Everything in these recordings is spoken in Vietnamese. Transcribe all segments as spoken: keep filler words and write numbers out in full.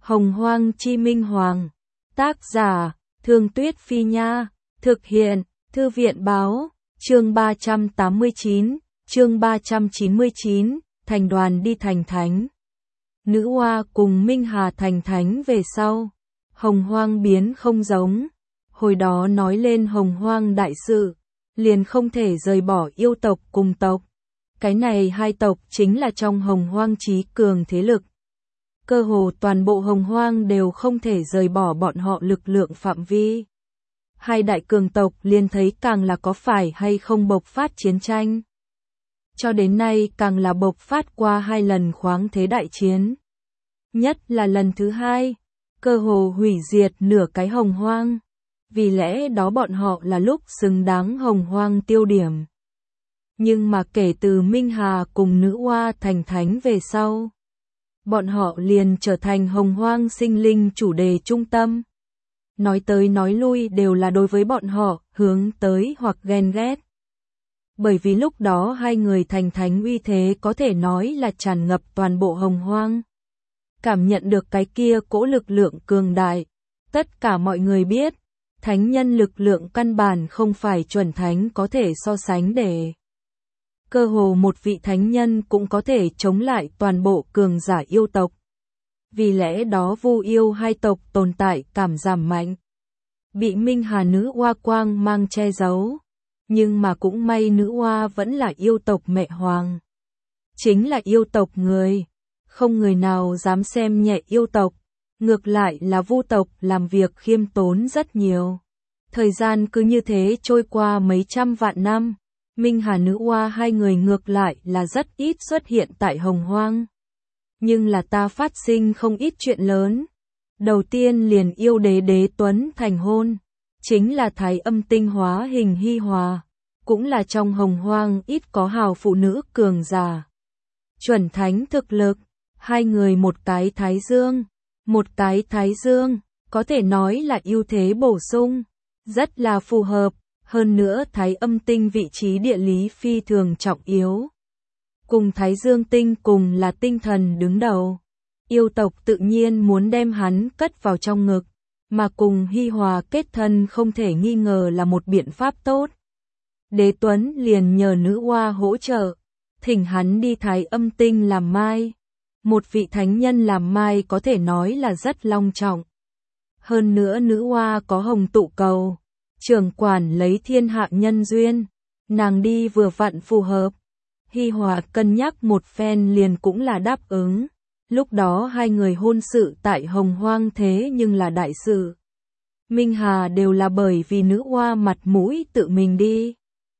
Hồng Hoang Chi Minh Hoàng. Tác giả, Thương Tuyết Phi Nha. Thực hiện, Thư viện Báo. Chương ba trăm tám mươi chín, chương ba trăm chín mươi chín, thành đoàn đi thành thánh. Nữ Hoa cùng Minh Hà thành thánh về sau. Hồng Hoang biến không giống. Hồi đó nói lên Hồng Hoang đại sự, liền không thể rời bỏ yêu tộc cùng tộc. Cái này hai tộc chính là trong Hồng Hoang trí cường thế lực. Cơ hồ toàn bộ Hồng Hoang đều không thể rời bỏ bọn họ lực lượng phạm vi. Hai đại cường tộc liền thấy càng là có phải hay không bộc phát chiến tranh. Cho đến nay càng là bộc phát qua hai lần khoáng thế đại chiến. Nhất là lần thứ hai, cơ hồ hủy diệt nửa cái Hồng Hoang. Vì lẽ đó bọn họ là lúc xứng đáng Hồng Hoang tiêu điểm. Nhưng mà kể từ Minh Hà cùng Nữ Hoa thành thánh về sau, bọn họ liền trở thành Hồng Hoang sinh linh chủ đề trung tâm. Nói tới nói lui đều là đối với bọn họ, hướng tới hoặc ghen ghét. Bởi vì lúc đó hai người thành thánh uy thế có thể nói là tràn ngập toàn bộ Hồng Hoang. Cảm nhận được cái kia cỗ lực lượng cường đại. Tất cả mọi người biết, thánh nhân lực lượng căn bản không phải chuẩn thánh có thể so sánh để. Cơ hồ một vị thánh nhân cũng có thể chống lại toàn bộ cường giả yêu tộc. Vì lẽ đó Vu Yêu hai tộc tồn tại cảm giảm mạnh. Bị Minh Hà Nữ Hoa quang mang che giấu. Nhưng mà cũng may Nữ Hoa vẫn là yêu tộc mẹ hoàng. Chính là yêu tộc người. Không người nào dám xem nhẹ yêu tộc. Ngược lại là Vu tộc làm việc khiêm tốn rất nhiều. Thời gian cứ như thế trôi qua mấy trăm vạn năm. Minh Hà Nữ Hoa hai người ngược lại là rất ít xuất hiện tại Hồng Hoang. Nhưng là ta phát sinh không ít chuyện lớn. Đầu tiên liền yêu đế Đế Tuấn thành hôn. Chính là Thái Âm tinh hóa hình Hi Hòa. Cũng là trong Hồng Hoang ít có hào phụ nữ cường giả. Chuẩn thánh thực lực. Hai người một cái Thái Dương. Một cái Thái Dương. Có thể nói là ưu thế bổ sung. Rất là phù hợp. Hơn nữa Thái Âm tinh vị trí địa lý phi thường trọng yếu. Cùng Thái Dương tinh cùng là tinh thần đứng đầu. Yêu tộc tự nhiên muốn đem hắn cất vào trong ngực. Mà cùng Hi Hòa kết thân không thể nghi ngờ là một biện pháp tốt. Đế Tuấn liền nhờ Nữ Hoa hỗ trợ. Thỉnh hắn đi Thái Âm tinh làm mai. Một vị thánh nhân làm mai có thể nói là rất long trọng. Hơn nữa Nữ Hoa có hồng tụ cầu. Trưởng quản lấy thiên hạ nhân duyên. Nàng đi vừa vặn phù hợp. Hi Hòa cân nhắc một phen liền cũng là đáp ứng. Lúc đó hai người hôn sự tại Hồng Hoang thế nhưng là đại sự. Minh Hà đều là bởi vì Nữ Hoa mặt mũi tự mình đi.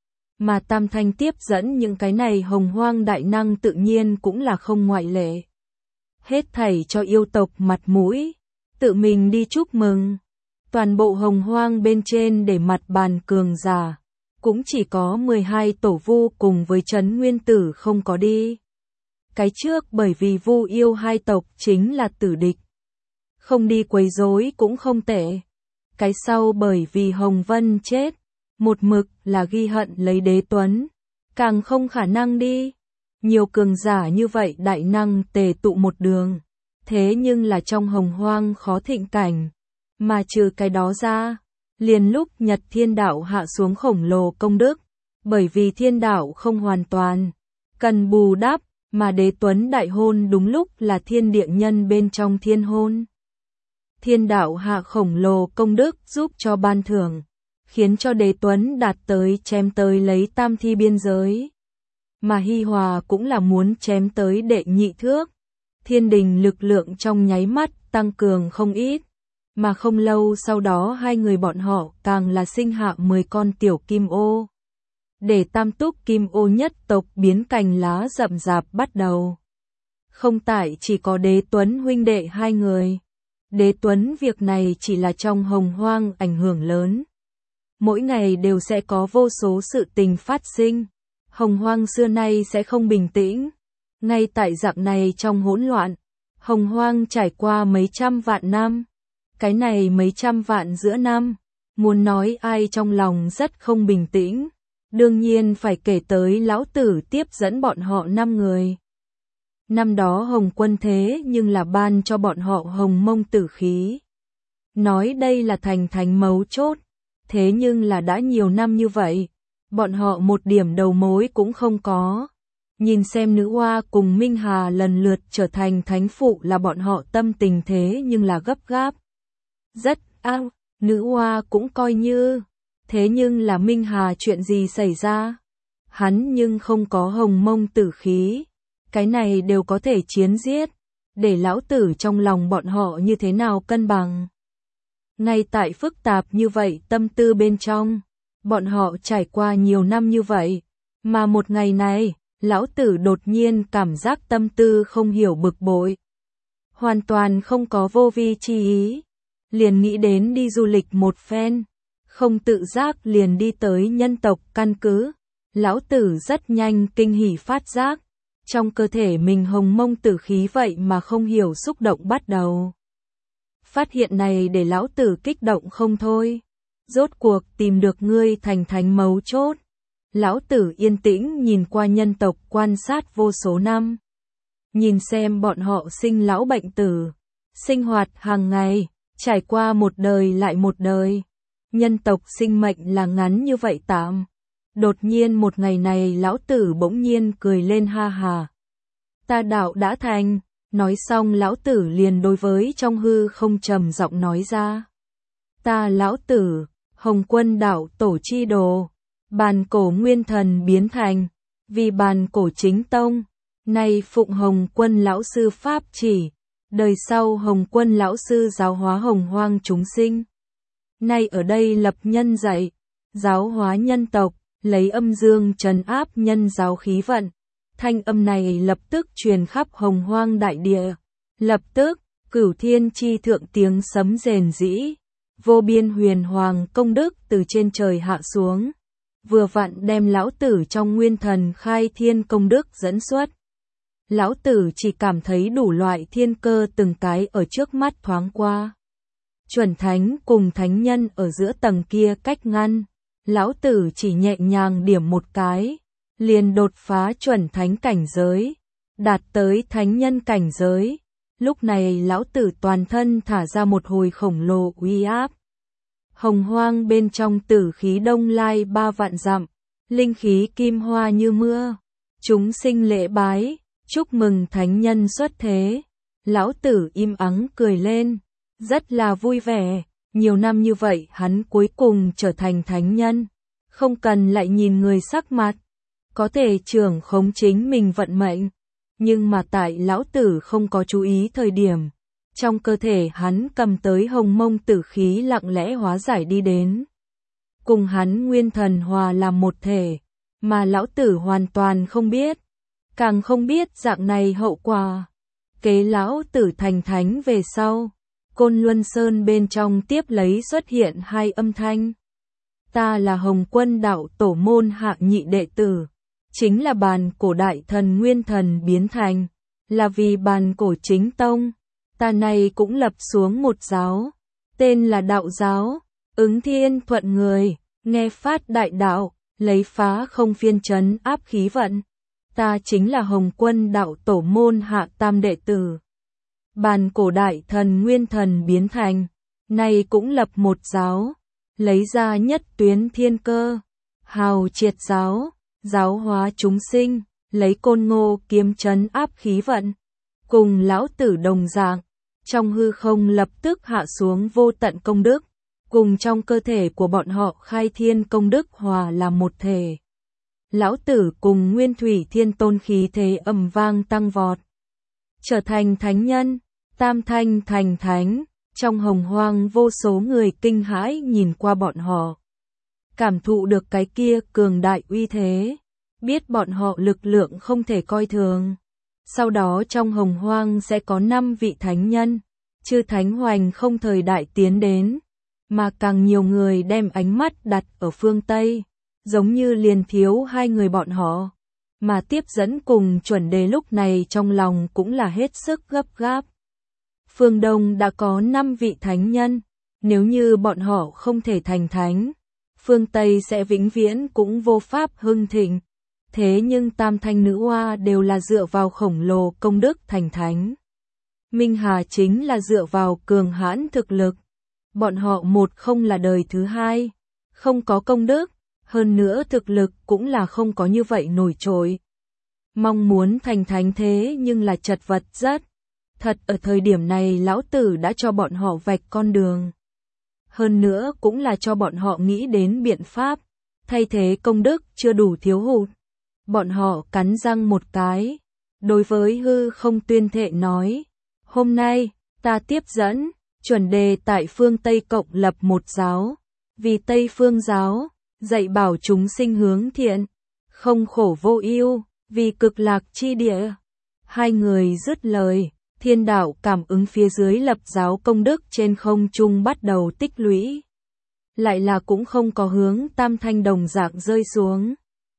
Mà Tam Thanh tiếp dẫn những cái này Hồng Hoang đại năng tự nhiên cũng là không ngoại lệ. Hết thảy cho yêu tộc mặt mũi. Tự mình đi chúc mừng. Toàn bộ Hồng Hoang bên trên để mặt bàn cường giả. Cũng chỉ có mười hai tổ Vu cùng với Trấn Nguyên Tử không có đi. Cái trước bởi vì Vu Yêu hai tộc chính là tử địch. Không đi quấy rối cũng không tệ. Cái sau bởi vì Hồng Vân chết. Một mực là ghi hận lấy Đế Tuấn. Càng không khả năng đi. Nhiều cường giả như vậy đại năng tề tụ một đường. Thế nhưng là trong Hồng Hoang khó thịnh cảnh. Mà trừ cái đó ra, liền lúc Nhật Thiên Đạo hạ xuống khổng lồ công đức, bởi vì Thiên Đạo không hoàn toàn, cần bù đắp, mà Đế Tuấn đại hôn đúng lúc là thiên địa nhân bên trong thiên hôn. Thiên Đạo hạ khổng lồ công đức giúp cho ban thưởng, khiến cho Đế Tuấn đạt tới chém tới lấy tam thi biên giới. Mà Hi Hòa cũng là muốn chém tới đệ nhị thước. Thiên đình lực lượng trong nháy mắt tăng cường không ít. Mà không lâu sau đó hai người bọn họ càng là sinh hạ mười con tiểu kim ô. Để tam túc kim ô nhất tộc biến cành lá rậm rạp bắt đầu. Không tại chỉ có Đế Tuấn huynh đệ hai người. Đế Tuấn việc này chỉ là trong Hồng Hoang ảnh hưởng lớn. Mỗi ngày đều sẽ có vô số sự tình phát sinh. Hồng Hoang xưa nay sẽ không bình tĩnh. Ngay tại dạng này trong hỗn loạn, Hồng Hoang trải qua mấy trăm vạn năm. Cái này mấy trăm vạn giữa năm, muốn nói ai trong lòng rất không bình tĩnh, đương nhiên phải kể tới lão tử tiếp dẫn bọn họ năm người. Năm đó Hồng Quân thế nhưng là ban cho bọn họ hồng mông tử khí. Nói đây là thành thánh mấu chốt, thế nhưng là đã nhiều năm như vậy, bọn họ một điểm đầu mối cũng không có. Nhìn xem nữ hoa cùng Minh Hà lần lượt trở thành thánh phụ là bọn họ tâm tình thế nhưng là gấp gáp. Rất ác, nữ hoa cũng coi như, thế nhưng là Minh Hà chuyện gì xảy ra? Hắn nhưng không có hồng mông tử khí, cái này đều có thể chiến giết, để lão tử trong lòng bọn họ như thế nào cân bằng. Ngay tại phức tạp như vậy tâm tư bên trong, bọn họ trải qua nhiều năm như vậy, mà một ngày này, lão tử đột nhiên cảm giác tâm tư không hiểu bực bội. Hoàn toàn không có vô vi chi ý, liền nghĩ đến đi du lịch một phen, không tự giác liền đi tới nhân tộc căn cứ. Lão tử rất nhanh kinh hỉ phát giác, trong cơ thể mình hồng mông tử khí vậy mà không hiểu xúc động bắt đầu. Phát hiện này để lão tử kích động không thôi. Rốt cuộc tìm được ngươi thành thánh mấu chốt. Lão tử yên tĩnh nhìn qua nhân tộc quan sát vô số năm. Nhìn xem bọn họ sinh lão bệnh tử, sinh hoạt hàng ngày, trải qua một đời lại một đời. Nhân tộc sinh mệnh là ngắn như vậy tạm. Đột nhiên một ngày này lão tử bỗng nhiên cười lên ha hà. Ta đạo đã thành, nói xong lão tử liền đối với trong hư không trầm giọng nói ra. Ta lão tử, Hồng Quân đạo tổ chi đồ, bàn cổ nguyên thần biến thành, vì bàn cổ chính tông, nay phụng Hồng Quân lão sư pháp chỉ, đời sau Hồng Quân lão sư giáo hóa hồng hoang chúng sinh. Nay ở đây lập nhân dạy, giáo hóa nhân tộc, lấy âm dương trấn áp nhân giáo khí vận. Thanh âm này lập tức truyền khắp hồng hoang đại địa. Lập tức, cửu thiên chi thượng tiếng sấm rền rĩ. Vô biên huyền hoàng công đức từ trên trời hạ xuống. Vừa vặn đem lão tử trong nguyên thần khai thiên công đức dẫn xuất. Lão tử chỉ cảm thấy đủ loại thiên cơ từng cái ở trước mắt thoáng qua. Chuẩn thánh cùng thánh nhân ở giữa tầng kia cách ngăn. Lão tử chỉ nhẹ nhàng điểm một cái, liền đột phá chuẩn thánh cảnh giới, đạt tới thánh nhân cảnh giới. Lúc này lão tử toàn thân thả ra một hồi khổng lồ uy áp. Hồng hoang bên trong tử khí đông lai ba vạn dặm, linh khí kim hoa như mưa. Chúng sinh lễ bái, chúc mừng thánh nhân xuất thế. Lão tử im ắng cười lên, rất là vui vẻ. Nhiều năm như vậy hắn cuối cùng trở thành thánh nhân, không cần lại nhìn người sắc mặt, có thể trưởng khống chính mình vận mệnh. Nhưng mà tại lão tử không có chú ý thời điểm, trong cơ thể hắn cầm tới hồng mông tử khí lặng lẽ hóa giải đi đến. Cùng hắn nguyên thần hòa làm một thể, mà lão tử hoàn toàn không biết, càng không biết dạng này hậu quả. Kế lão tử thành thánh về sau, Côn Luân Sơn bên trong tiếp lấy xuất hiện hai âm thanh. Ta là Hồng Quân đạo tổ môn hạ nhị đệ tử, chính là bàn cổ đại thần nguyên thần biến thành, là vì bàn cổ chính tông. Ta này cũng lập xuống một giáo, tên là đạo giáo, ứng thiên thuận người, nghe phát đại đạo, lấy phá không phiên trấn áp khí vận. Ta chính là Hồng Quân đạo tổ môn hạ tam đệ tử. Bàn cổ đại thần nguyên thần biến thành, này cũng lập một giáo, lấy ra nhất tuyến thiên cơ, hào triệt giáo, giáo hóa chúng sinh, lấy côn ngô kiếm trấn áp khí vận. Cùng lão tử đồng dạng, trong hư không lập tức hạ xuống vô tận công đức, cùng trong cơ thể của bọn họ khai thiên công đức hòa làm một thể. Lão tử cùng nguyên thủy thiên tôn khí thế ầm vang tăng vọt, trở thành thánh nhân. Tam thanh thành thánh, trong hồng hoang vô số người kinh hãi nhìn qua bọn họ. Cảm thụ được cái kia cường đại uy thế, biết bọn họ lực lượng không thể coi thường. Sau đó trong hồng hoang sẽ có năm vị thánh nhân, chư thánh hoành không thời đại tiến đến, mà càng nhiều người đem ánh mắt đặt ở phương Tây, giống như liền thiếu hai người bọn họ. Mà tiếp dẫn cùng chuẩn đề lúc này trong lòng cũng là hết sức gấp gáp. Phương Đông đã có năm vị thánh nhân, nếu như bọn họ không thể thành thánh, phương Tây sẽ vĩnh viễn cũng vô pháp hưng thịnh. thế nhưng tam thanh nữ oa đều là dựa vào khổng lồ công đức thành thánh. Minh Hà chính là dựa vào cường hãn thực lực. Bọn họ một không là đời thứ hai, không có công đức, hơn nữa thực lực cũng là không có như vậy nổi trội. Mong muốn thành thánh thế nhưng là chật vật rất. Thật ở thời điểm này lão tử đã cho bọn họ vạch con đường. Hơn nữa cũng là cho bọn họ nghĩ đến biện pháp, thay thế công đức chưa đủ thiếu hụt. Bọn họ cắn răng một cái, đối với hư không tuyên thệ nói, hôm nay, ta tiếp dẫn, chuẩn đề tại phương Tây Cộng lập một giáo, vì Tây phương giáo, dạy bảo chúng sinh hướng thiện, không khổ vô ưu, vì cực lạc chi địa. Hai người dứt lời, thiên đạo cảm ứng phía dưới lập giáo công đức trên không trung bắt đầu tích lũy. Lại là cũng không có hướng tam thanh đồng dạng rơi xuống.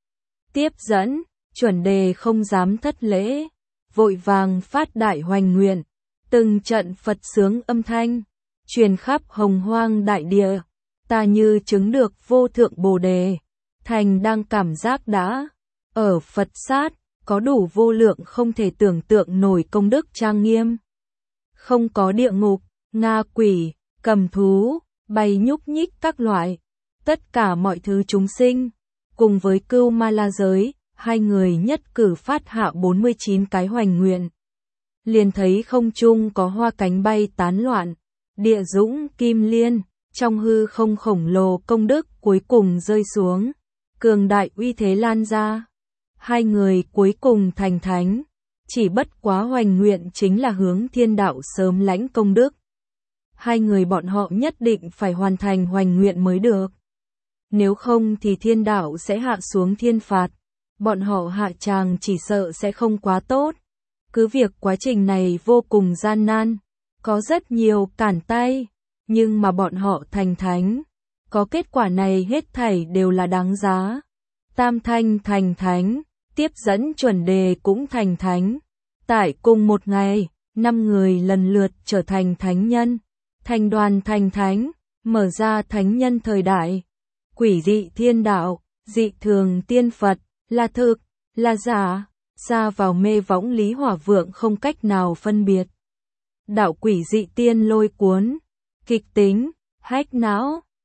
Tiếp dẫn, chuẩn đề không dám thất lễ, vội vàng phát đại hoành nguyện, từng trận Phật sướng âm thanh, truyền khắp hồng hoang đại địa, ta như chứng được vô thượng bồ đề, thành đang cảm giác đã, ở Phật sát, có đủ vô lượng không thể tưởng tượng nổi công đức trang nghiêm. Không có địa ngục, nga quỷ, cầm thú, bay nhúc nhích các loại, tất cả mọi thứ chúng sinh, cùng với cưu ma la giới, hai người nhất cử phát hạ bốn mươi chín cái hoành nguyện. Liền thấy không trung có hoa cánh bay tán loạn, địa dũng kim liên, trong hư không khổng lồ công đức cuối cùng rơi xuống, cường đại uy thế lan ra. Hai người cuối cùng thành thánh, chỉ bất quá hoành nguyện chính là hướng thiên đạo sớm lãnh công đức. Hai người bọn họ nhất định phải hoàn thành hoành nguyện mới được. Nếu không thì thiên đạo sẽ hạ xuống thiên phạt, bọn họ hạ tràng chỉ sợ sẽ không quá tốt. Cứ việc quá trình này vô cùng gian nan, có rất nhiều cản tay, nhưng mà bọn họ thành thánh, có kết quả này hết thảy đều là đáng giá. Tam thanh thành thánh, tiếp dẫn chuẩn đề cũng thành thánh. Tại cùng một ngày, năm người lần lượt trở thành thánh nhân, thành đoàn thành thánh, mở ra thánh nhân thời đại. Quỷ dị thiên đạo, dị thường tiên Phật, là thực, là giả, ra vào mê võng lý hỏa vượng không cách nào phân biệt. Đạo quỷ dị tiên lôi cuốn, kịch tính, hách não,